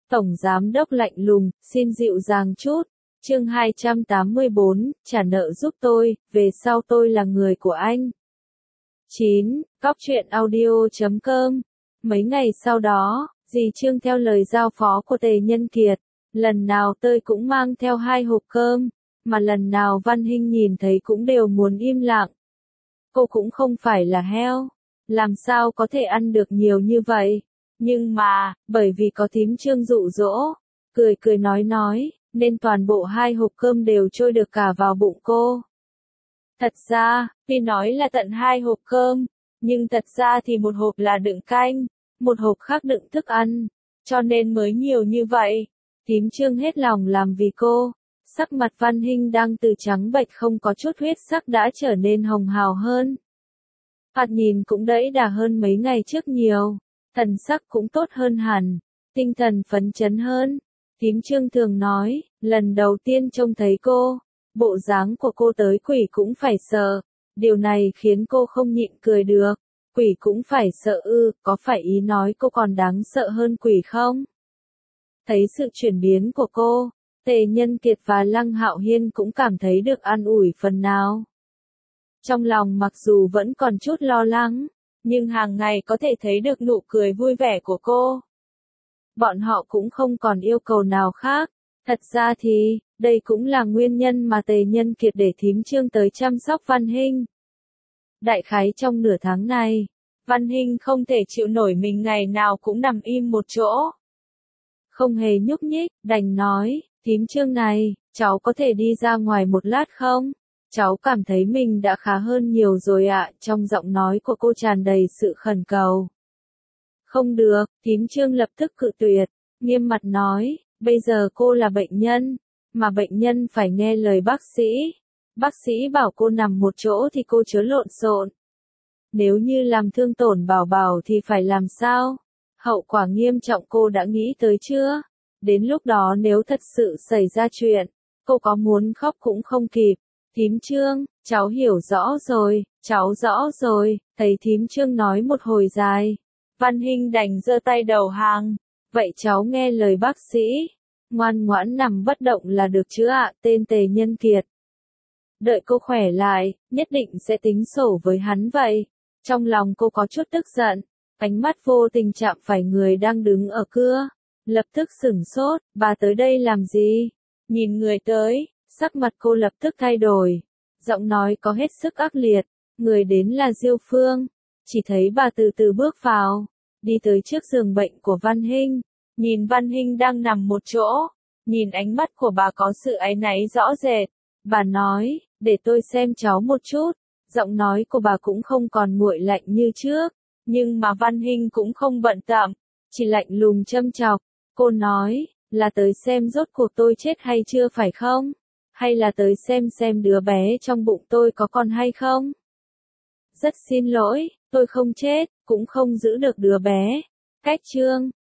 Tổng giám đốc lạnh lùng, xin dịu dàng chút. Chương 284, trả nợ giúp tôi, về sau tôi là người của anh. 9. Cóc truyện audio.com. Mấy ngày sau đó, dì Trương theo lời giao phó của Tề Nhân Kiệt, lần nào tôi cũng mang theo 2 hộp cơm, mà lần nào Văn Hinh nhìn thấy cũng đều muốn im lặng. Cô cũng không phải là heo, làm sao có thể ăn được nhiều như vậy, nhưng mà, bởi vì có thím Trương dụ dỗ, cười cười nói, nên toàn bộ 2 hộp cơm đều trôi được cả vào bụng cô. Thật ra, tuy nói là tận 2 hộp cơm, nhưng thật ra thì một hộp là đựng canh, một hộp khác đựng thức ăn, cho nên mới nhiều như vậy. Thím Trương hết lòng làm vì cô, sắc mặt Văn Hinh đang từ trắng bệch không có chút huyết sắc đã trở nên hồng hào hơn. Thoạt nhìn cũng đẫy đà hơn mấy ngày trước nhiều, thần sắc cũng tốt hơn hẳn, tinh thần phấn chấn hơn. Thím Trương thường nói, lần đầu tiên trông thấy cô, bộ dáng của cô tới quỷ cũng phải sợ, điều này khiến cô không nhịn cười được. Quỷ cũng phải sợ ư, có phải ý nói cô còn đáng sợ hơn quỷ không? Thấy sự chuyển biến của cô, Tề Nhân Kiệt và Lăng Hạo Hiên cũng cảm thấy được an ủi phần nào. Trong lòng mặc dù vẫn còn chút lo lắng, nhưng hàng ngày có thể thấy được nụ cười vui vẻ của cô. Bọn họ cũng không còn yêu cầu nào khác. Thật ra thì, đây cũng là nguyên nhân mà Tề Nhân Kiệt để thím Trương tới chăm sóc Văn Hinh. Đại khái trong nửa tháng này, Văn Hinh không thể chịu nổi mình ngày nào cũng nằm im một chỗ. Không hề nhúc nhích, đành nói, thím Trương này, cháu có thể đi ra ngoài một lát không? Cháu cảm thấy mình đã khá hơn nhiều rồi ạ, trong giọng nói của cô tràn đầy sự khẩn cầu. Không được, thím Trương lập tức cự tuyệt, nghiêm mặt nói, bây giờ cô là bệnh nhân, mà bệnh nhân phải nghe lời bác sĩ. Bác sĩ bảo cô nằm một chỗ thì cô chớ lộn xộn. Nếu như làm thương tổn Bảo Bảo thì phải làm sao? Hậu quả nghiêm trọng cô đã nghĩ tới chưa? Đến lúc đó nếu thật sự xảy ra chuyện, cô có muốn khóc cũng không kịp. Thím Trương, cháu hiểu rõ rồi, cháu rõ rồi, thấy thím Trương nói một hồi dài. Văn Hinh đành giơ tay đầu hàng. Vậy cháu nghe lời bác sĩ, ngoan ngoãn nằm bất động là được chứ ạ, tên Tề Nhân Kiệt. Đợi cô khỏe lại, nhất định sẽ tính sổ với hắn vậy. Trong lòng cô có chút tức giận, ánh mắt vô tình chạm phải người đang đứng ở cửa. Lập tức sửng sốt, bà tới đây làm gì? Nhìn người tới, sắc mặt cô lập tức thay đổi. Giọng nói có hết sức ác liệt, người đến là Diêu Phương. Chỉ thấy bà từ từ bước vào, đi tới trước giường bệnh của Văn Hinh. Nhìn Văn Hinh đang nằm một chỗ, nhìn ánh mắt của bà có sự áy náy rõ rệt. Bà nói, để tôi xem cháu một chút. Giọng nói của bà cũng không còn nguội lạnh như trước, nhưng mà Văn Hinh cũng không bận tâm, chỉ lạnh lùng châm chọc. Cô nói, là tới xem rốt cuộc tôi chết hay chưa phải không? Hay là tới xem đứa bé trong bụng tôi có còn hay không? Rất xin lỗi, tôi không chết, cũng không giữ được đứa bé. Cách Trương,